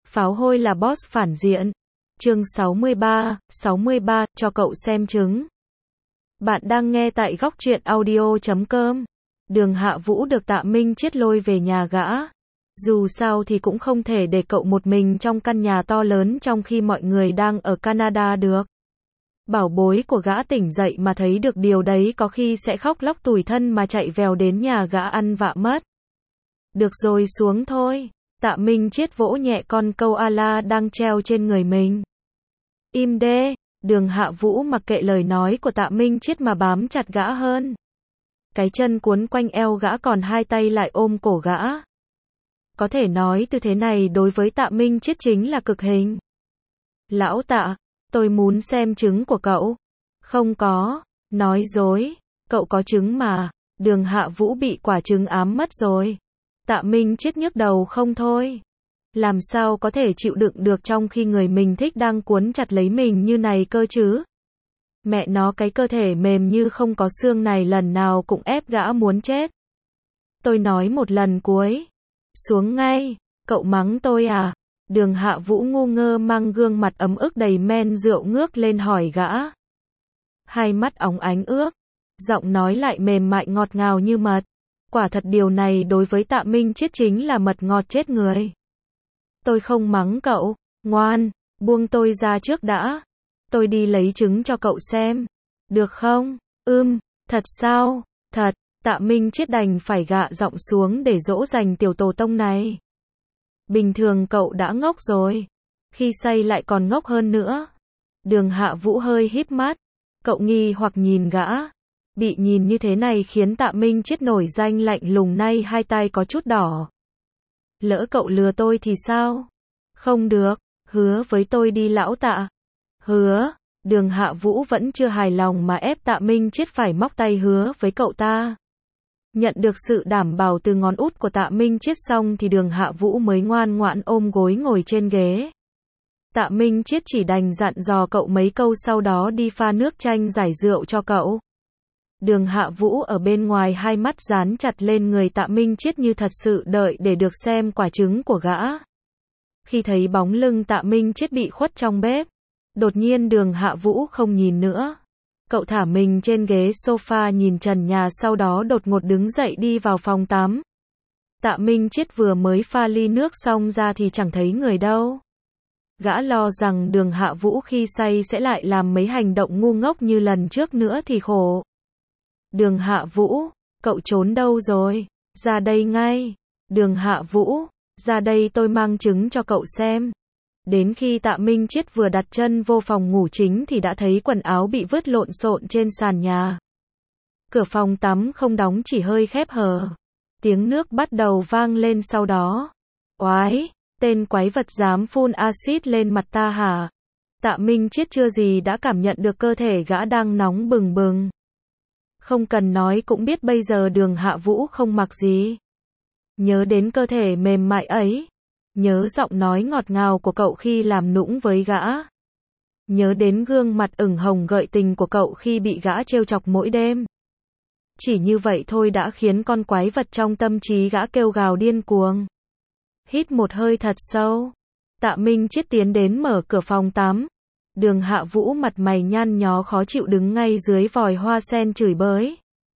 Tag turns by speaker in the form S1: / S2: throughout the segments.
S1: Pháo hôi là boss phản diện. Chương 63, cho cậu xem trứng. Bạn đang nghe tại góc truyện audio.com. Đường Hạ Vũ được Tạ Minh Chiết lôi về nhà gã. Dù sao thì cũng không thể để cậu một mình trong căn nhà to lớn trong khi mọi người đang ở Canada được. Bảo bối của gã tỉnh dậy mà thấy được điều đấy có khi sẽ khóc lóc tủi thân mà chạy vèo đến nhà gã ăn vạ mất. Được rồi, xuống thôi. Tạ Minh Chiết vỗ nhẹ con koala đang treo trên người mình. Im đê. Đường Hạ Vũ mặc kệ lời nói của Tạ Minh Chiết mà bám chặt gã hơn. Cái chân cuốn quanh eo gã còn hai tay lại ôm cổ gã. Có thể nói tư thế này đối với Tạ Minh Chiết chính là cực hình. Lão Tạ, tôi muốn xem trứng của cậu. Không có. Nói dối. Cậu có trứng mà. Đường Hạ Vũ bị quả trứng ám mất rồi. Tạ Minh Chiết nhức đầu không thôi. Làm sao có thể chịu đựng được trong khi người mình thích đang cuốn chặt lấy mình như này cơ chứ? Mẹ nó, cái cơ thể mềm như không có xương này lần nào cũng ép gã muốn chết. Tôi nói một lần cuối. Xuống ngay. Cậu mắng tôi à? Đường Hạ Vũ ngu ngơ mang gương mặt ấm ức đầy men rượu ngước lên hỏi gã. Hai mắt óng ánh ước. Giọng nói lại mềm mại ngọt ngào như mật. Quả thật điều này đối với Tạ Minh Chiết chính là mật ngọt chết người. Tôi không mắng cậu. Ngoan, buông tôi ra trước đã. Tôi đi lấy trứng cho cậu xem. Được không? Thật sao? Thật. Tạ Minh Chiết đành phải gạ giọng xuống để dỗ dành tiểu tổ tông này. Bình thường cậu đã ngốc rồi. Khi say lại còn ngốc hơn nữa. Đường Hạ Vũ hơi híp mắt. Cậu nghi hoặc nhìn gã. Bị nhìn như thế này khiến Tạ Minh Chiết nổi danh lạnh lùng, nay hai tay có chút đỏ. Lỡ cậu lừa tôi thì sao? Không được. Hứa với tôi đi lão Tạ. Hứa. Đường Hạ Vũ vẫn chưa hài lòng mà ép Tạ Minh Chiết phải móc tay hứa với cậu ta. Nhận được sự đảm bảo từ ngón út của Tạ Minh Chiết xong thì Đường Hạ Vũ mới ngoan ngoãn ôm gối ngồi trên ghế. Tạ Minh Chiết chỉ đành dặn dò cậu mấy câu sau đó đi pha nước chanh giải rượu cho cậu. Đường Hạ Vũ ở bên ngoài hai mắt dán chặt lên người Tạ Minh Chiết như thật sự đợi để được xem quả trứng của gã. Khi thấy bóng lưng Tạ Minh Chiết bị khuất trong bếp, đột nhiên Đường Hạ Vũ không nhìn nữa. Cậu thả mình trên ghế sofa nhìn trần nhà, sau đó đột ngột đứng dậy đi vào phòng tắm. Tạ Minh Chiết vừa mới pha ly nước xong ra thì chẳng thấy người đâu. Gã lo rằng Đường Hạ Vũ khi say sẽ lại làm mấy hành động ngu ngốc như lần trước nữa thì khổ. Đường Hạ Vũ, cậu trốn đâu rồi? Ra đây ngay. Đường Hạ Vũ, ra đây tôi mang trứng cho cậu xem. Đến khi Tạ Minh Chiết vừa đặt chân vô phòng ngủ chính thì đã thấy quần áo bị vứt lộn xộn trên sàn nhà. Cửa phòng tắm không đóng, chỉ hơi khép hờ. Tiếng nước bắt đầu vang lên sau đó. Oái, tên quái vật dám phun axit lên mặt ta hả? Tạ Minh Chiết chưa gì đã cảm nhận được cơ thể gã đang nóng bừng bừng. Không cần nói cũng biết bây giờ Đường Hạ Vũ không mặc gì. Nhớ đến cơ thể mềm mại ấy. Nhớ giọng nói ngọt ngào của cậu khi làm nũng với gã. Nhớ đến gương mặt ửng hồng gợi tình của cậu khi bị gã trêu chọc mỗi đêm. Chỉ như vậy thôi đã khiến con quái vật trong tâm trí gã kêu gào điên cuồng. Hít một hơi thật sâu. Tạ Minh Chiết tiến đến mở cửa phòng tắm. Đường Hạ Vũ mặt mày nhăn nhó khó chịu đứng ngay dưới vòi hoa sen chửi bới.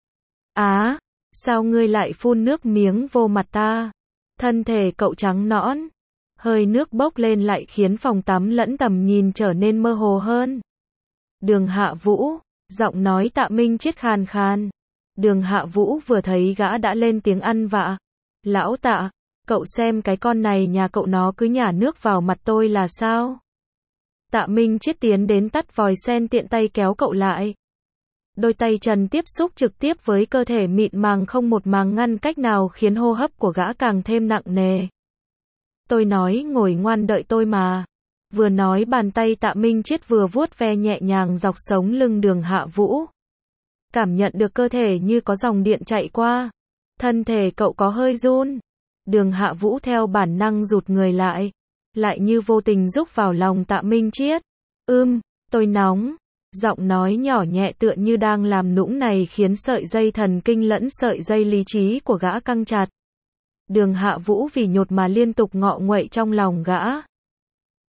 S1: Á, sao ngươi lại phun nước miếng vô mặt ta? Thân thể cậu trắng nõn. Hơi nước bốc lên lại khiến phòng tắm lẫn tầm nhìn trở nên mơ hồ hơn. Đường Hạ Vũ, giọng nói Tạ Minh Chiết khàn khàn. Đường Hạ Vũ vừa thấy gã đã lên tiếng ăn vạ. Lão Tạ, cậu xem cái con này nhà cậu nó cứ nhả nước vào mặt tôi là sao? Tạ Minh Chiết tiến đến tắt vòi sen tiện tay kéo cậu lại. Đôi tay trần tiếp xúc trực tiếp với cơ thể mịn màng không một màng ngăn cách nào khiến hô hấp của gã càng thêm nặng nề. Tôi nói ngồi ngoan đợi tôi mà. Vừa nói bàn tay Tạ Minh Chiết vừa vuốt ve nhẹ nhàng dọc sống lưng Đường Hạ Vũ. Cảm nhận được cơ thể như có dòng điện chạy qua. Thân thể cậu có hơi run. Đường Hạ Vũ theo bản năng rụt người lại. Lại như vô tình rúc vào lòng Tạ Minh Chiết. Tôi nóng. Giọng nói nhỏ nhẹ tựa như đang làm nũng này khiến sợi dây thần kinh lẫn sợi dây lý trí của gã căng chặt. Đường Hạ Vũ vì nhột mà liên tục ngọ nguậy trong lòng gã.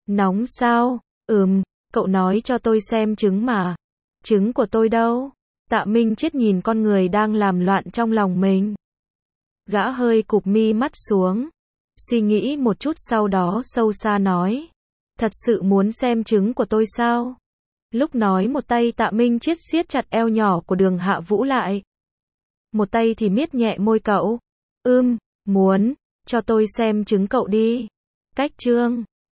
S1: Nóng sao? Cậu nói cho tôi xem trứng mà. Trứng của tôi đâu? Tạ Minh Chết nhìn con người đang làm loạn trong lòng mình. Gã hơi cụp mi mắt xuống. Suy nghĩ một chút sau đó sâu xa nói. Thật sự muốn xem trứng của tôi sao? Lúc nói một tay Tạ Minh Chết siết chặt eo nhỏ của Đường Hạ Vũ lại. Một tay thì miết nhẹ môi cậu. Muốn, cho tôi xem trứng cậu đi. Cách chương